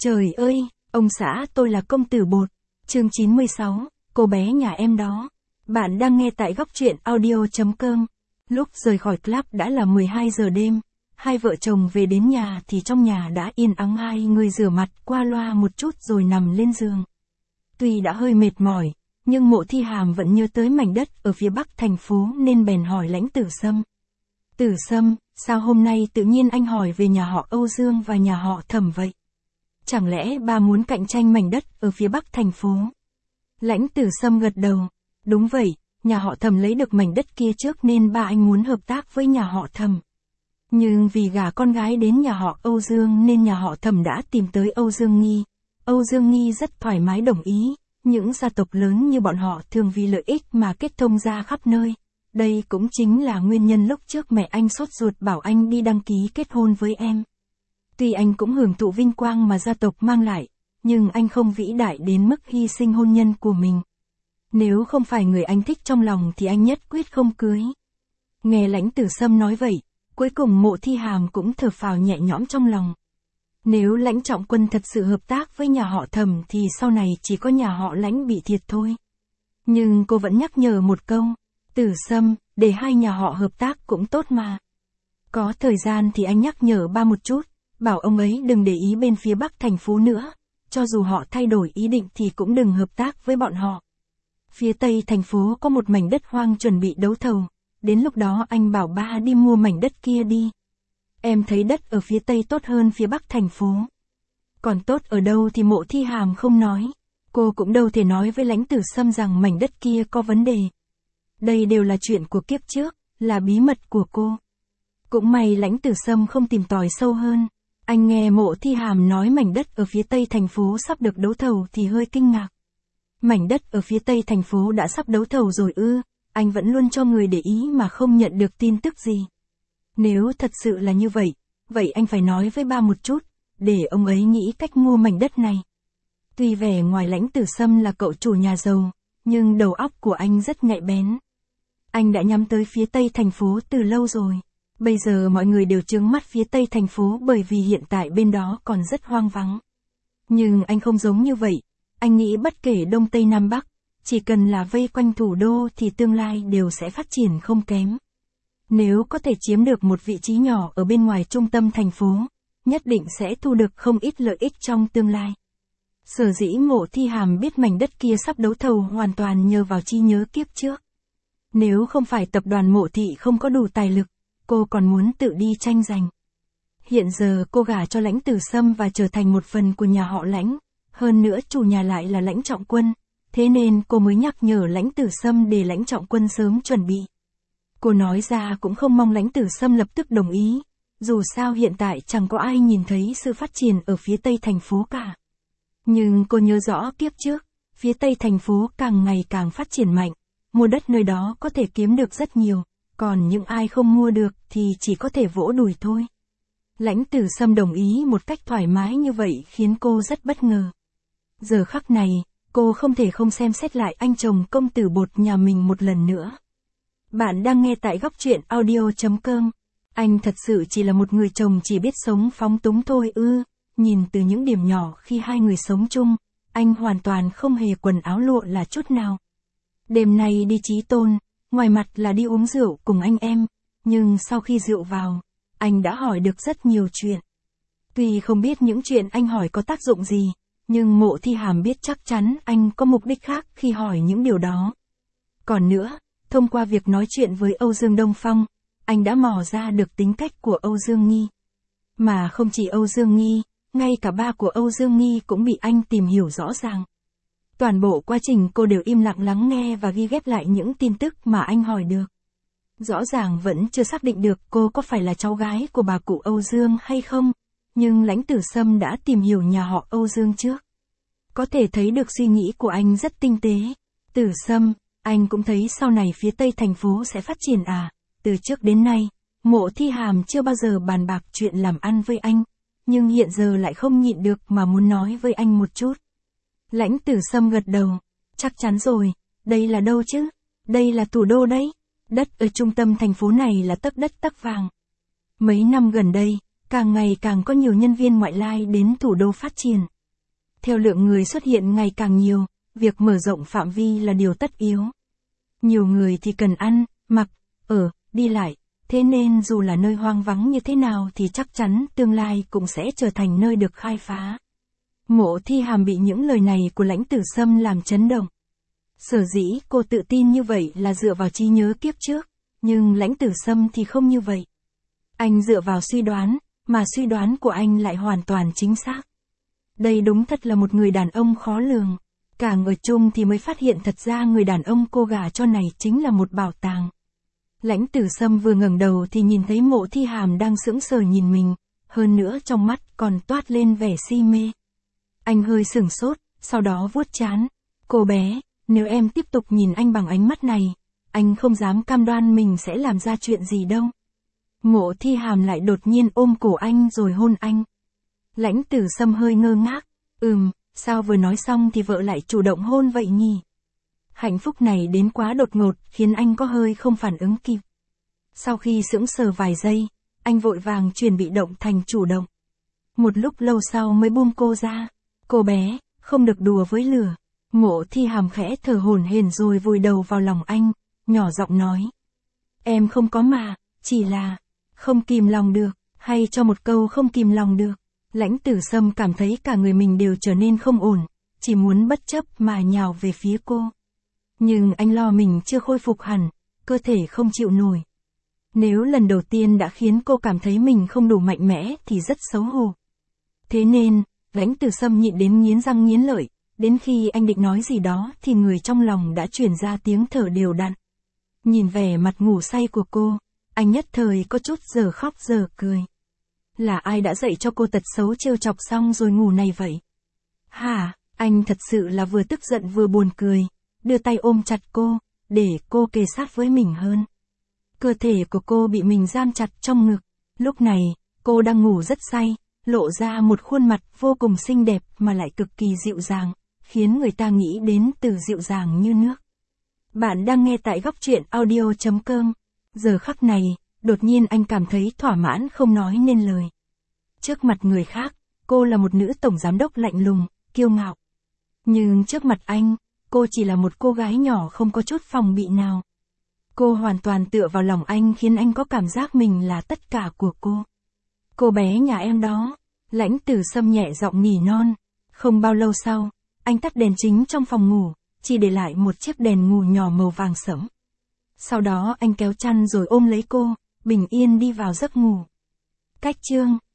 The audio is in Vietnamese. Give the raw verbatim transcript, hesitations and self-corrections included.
Trời ơi, ông xã tôi là công tử bột. Chương chín mươi sáu, cô bé nhà em đó. Bạn đang nghe tại góc truyện audio chấm com. Lúc rời khỏi club đã là mười hai giờ đêm. Hai vợ chồng về đến nhà thì trong nhà đã yên ắng, hai người rửa mặt qua loa một chút rồi nằm lên giường. Tuy đã hơi mệt mỏi, nhưng Mộ Thi Hàm vẫn nhớ tới mảnh đất ở phía bắc thành phố nên bèn hỏi Lãnh Tử Sâm. Tử Sâm, sao hôm nay tự nhiên anh hỏi về nhà họ Âu Dương và nhà họ Thẩm vậy? Chẳng lẽ ba muốn cạnh tranh mảnh đất ở phía bắc thành phố? Lãnh Tử Sâm gật đầu. Đúng vậy, nhà họ Thẩm lấy được mảnh đất kia trước nên ba anh muốn hợp tác với nhà họ Thẩm. Nhưng vì gả con gái đến nhà họ Âu Dương nên nhà họ Thẩm đã tìm tới Âu Dương Nghi. Âu Dương Nghi rất thoải mái đồng ý. Những gia tộc lớn như bọn họ thường vì lợi ích mà kết thông ra khắp nơi. Đây cũng chính là nguyên nhân lúc trước mẹ anh sốt ruột bảo anh đi đăng ký kết hôn với em. Tuy anh cũng hưởng thụ vinh quang mà gia tộc mang lại, nhưng anh không vĩ đại đến mức hy sinh hôn nhân của mình. Nếu không phải người anh thích trong lòng thì anh nhất quyết không cưới. Nghe Lãnh Tử Sâm nói vậy, cuối cùng Mộ Thi Hàm cũng thở phào nhẹ nhõm trong lòng. Nếu Lãnh Trọng Quân thật sự hợp tác với nhà họ Thẩm thì sau này chỉ có nhà họ Lãnh bị thiệt thôi. Nhưng cô vẫn nhắc nhở một câu, Tử Sâm, để hai nhà họ hợp tác cũng tốt mà. Có thời gian thì anh nhắc nhở ba một chút, bảo ông ấy đừng để ý bên phía bắc thành phố nữa, cho dù họ thay đổi ý định thì cũng đừng hợp tác với bọn họ. Phía tây thành phố có một mảnh đất hoang chuẩn bị đấu thầu, đến lúc đó anh bảo ba đi mua mảnh đất kia đi. Em thấy đất ở phía tây tốt hơn phía bắc thành phố. Còn tốt ở đâu thì Mộ Thi Hàm không nói. Cô cũng đâu thể nói với Lãnh Tử Sâm rằng mảnh đất kia có vấn đề. Đây đều là chuyện của kiếp trước, là bí mật của cô. Cũng may Lãnh Tử Sâm không tìm tòi sâu hơn. Anh nghe Mộ Thi Hàm nói mảnh đất ở phía tây thành phố sắp được đấu thầu thì hơi kinh ngạc. Mảnh đất ở phía tây thành phố đã sắp đấu thầu rồi ư? Anh vẫn luôn cho người để ý mà không nhận được tin tức gì. Nếu thật sự là như vậy, vậy anh phải nói với ba một chút, để ông ấy nghĩ cách mua mảnh đất này. Tuy vẻ ngoài Lãnh Tử Sâm là cậu chủ nhà giàu, nhưng đầu óc của anh rất nhạy bén. Anh đã nhắm tới phía tây thành phố từ lâu rồi. Bây giờ mọi người đều trướng mắt phía tây thành phố bởi vì hiện tại bên đó còn rất hoang vắng. Nhưng anh không giống như vậy. Anh nghĩ bất kể đông tây nam bắc, chỉ cần là vây quanh thủ đô thì tương lai đều sẽ phát triển không kém. Nếu có thể chiếm được một vị trí nhỏ ở bên ngoài trung tâm thành phố, nhất định sẽ thu được không ít lợi ích trong tương lai. Sở dĩ Mộ Thi Hàm biết mảnh đất kia sắp đấu thầu hoàn toàn nhờ vào trí nhớ kiếp trước. Nếu không phải tập đoàn Mộ Thị không có đủ tài lực, cô còn muốn tự đi tranh giành. Hiện giờ cô gả cho Lãnh Tử Sâm và trở thành một phần của nhà họ Lãnh, hơn nữa chủ nhà lại là Lãnh Trọng Quân, thế nên cô mới nhắc nhở Lãnh Tử Sâm để Lãnh Trọng Quân sớm chuẩn bị. Cô nói ra cũng không mong Lãnh Tử Sâm lập tức đồng ý, dù sao hiện tại chẳng có ai nhìn thấy sự phát triển ở phía tây thành phố cả. Nhưng cô nhớ rõ kiếp trước, phía tây thành phố càng ngày càng phát triển mạnh, mua đất nơi đó có thể kiếm được rất nhiều, còn những ai không mua được thì chỉ có thể vỗ đùi thôi. Lãnh Tử Sâm đồng ý một cách thoải mái như vậy khiến cô rất bất ngờ. Giờ khắc này, cô không thể không xem xét lại anh chồng công tử bột nhà mình một lần nữa. Bạn đang nghe tại góc truyện audio chấm com. Anh thật sự chỉ là một người chồng chỉ biết sống phóng túng thôi ư? Nhìn từ những điểm nhỏ khi hai người sống chung, anh hoàn toàn không hề quần áo lụa là chút nào. Đêm nay đi Chí Tôn, ngoài mặt là đi uống rượu cùng anh em, nhưng sau khi rượu vào, anh đã hỏi được rất nhiều chuyện. Tuy không biết những chuyện anh hỏi có tác dụng gì, nhưng Mộ Thi Hàm biết chắc chắn anh có mục đích khác khi hỏi những điều đó. Còn nữa, thông qua việc nói chuyện với Âu Dương Đông Phong, anh đã mò ra được tính cách của Âu Dương Nghi. Mà không chỉ Âu Dương Nghi, ngay cả ba của Âu Dương Nghi cũng bị anh tìm hiểu rõ ràng. Toàn bộ quá trình cô đều im lặng lắng nghe và ghi ghép lại những tin tức mà anh hỏi được. Rõ ràng vẫn chưa xác định được cô có phải là cháu gái của bà cụ Âu Dương hay không, nhưng Lãnh Tử Sâm đã tìm hiểu nhà họ Âu Dương trước. Có thể thấy được suy nghĩ của anh rất tinh tế. Tử Sâm, anh cũng thấy sau này phía tây thành phố sẽ phát triển à? Từ trước đến nay, Mộ Thi Hàm chưa bao giờ bàn bạc chuyện làm ăn với anh, nhưng hiện giờ lại không nhịn được mà muốn nói với anh một chút. Lãnh Tử Sâm gật đầu, chắc chắn rồi, đây là đâu chứ? Đây là thủ đô đấy. Đất ở trung tâm thành phố này là tấc đất tấc vàng. Mấy năm gần đây, càng ngày càng có nhiều nhân viên ngoại lai đến thủ đô phát triển. Theo lượng người xuất hiện ngày càng nhiều, việc mở rộng phạm vi là điều tất yếu. Nhiều người thì cần ăn, mặc, ở, đi lại, thế nên dù là nơi hoang vắng như thế nào thì chắc chắn tương lai cũng sẽ trở thành nơi được khai phá. Mộ Thi Hàm bị những lời này của Lãnh Tử Sâm làm chấn động. Sở dĩ cô tự tin như vậy là dựa vào trí nhớ kiếp trước, nhưng Lãnh Tử Sâm thì không như vậy. Anh dựa vào suy đoán, mà suy đoán của anh lại hoàn toàn chính xác. Đây đúng thật là một người đàn ông khó lường. Càng ở chung thì mới phát hiện thật ra người đàn ông cô gả cho này chính là một bảo tàng. Lãnh Tử Sâm vừa ngẩng đầu thì nhìn thấy Mộ Thi Hàm đang sững sờ nhìn mình, hơn nữa trong mắt còn toát lên vẻ si mê. Anh hơi sửng sốt, sau đó vuốt trán. Cô bé, nếu em tiếp tục nhìn anh bằng ánh mắt này, anh không dám cam đoan mình sẽ làm ra chuyện gì đâu. Mộ Thi Hàm lại đột nhiên ôm cổ anh rồi hôn anh. Lãnh Tử Sâm hơi ngơ ngác. Ừm, sao vừa nói xong thì vợ lại chủ động hôn vậy nhỉ? Hạnh phúc này đến quá đột ngột khiến anh có hơi không phản ứng kịp. Sau khi sững sờ vài giây, anh vội vàng chuyển bị động thành chủ động. Một lúc lâu sau mới buông cô ra. Cô bé, không được đùa với lửa. Mộ Thi Hàm khẽ thở hổn hển rồi vùi đầu vào lòng anh, nhỏ giọng nói. Em không có mà, chỉ là không kìm lòng được, hay cho một câu không kìm lòng được. Lãnh Tử Sâm cảm thấy cả người mình đều trở nên không ổn, chỉ muốn bất chấp mà nhào về phía cô. Nhưng anh lo mình chưa khôi phục hẳn, cơ thể không chịu nổi. Nếu lần đầu tiên đã khiến cô cảm thấy mình không đủ mạnh mẽ thì rất xấu hổ. Thế nên, Lãnh Tử Sâm nhịn đến nghiến răng nghiến lợi, đến khi anh định nói gì đó thì người trong lòng đã truyền ra tiếng thở đều đặn. Nhìn vẻ mặt ngủ say của cô, anh nhất thời có chút giờ khóc giờ cười. Là ai đã dạy cho cô tật xấu trêu chọc xong rồi ngủ này vậy? Hả, anh thật sự là vừa tức giận vừa buồn cười, đưa tay ôm chặt cô, để cô kề sát với mình hơn. Cơ thể của cô bị mình giam chặt trong ngực, lúc này, cô đang ngủ rất say, lộ ra một khuôn mặt vô cùng xinh đẹp mà lại cực kỳ dịu dàng, khiến người ta nghĩ đến từ dịu dàng như nước. Bạn đang nghe tại góc truyện audio chấm com. Giờ khắc này, đột nhiên anh cảm thấy thỏa mãn không nói nên lời. Trước mặt người khác, cô là một nữ tổng giám đốc lạnh lùng, kiêu ngạo. Nhưng trước mặt anh, cô chỉ là một cô gái nhỏ không có chút phòng bị nào. Cô hoàn toàn tựa vào lòng anh khiến anh có cảm giác mình là tất cả của cô. Cô bé nhà em đó, Lãnh Tử Sâm nhẹ giọng nỉ non. Không bao lâu sau, anh tắt đèn chính trong phòng ngủ, chỉ để lại một chiếc đèn ngủ nhỏ màu vàng sẫm. Sau đó anh kéo chăn rồi ôm lấy cô, bình yên đi vào giấc ngủ. Cách chương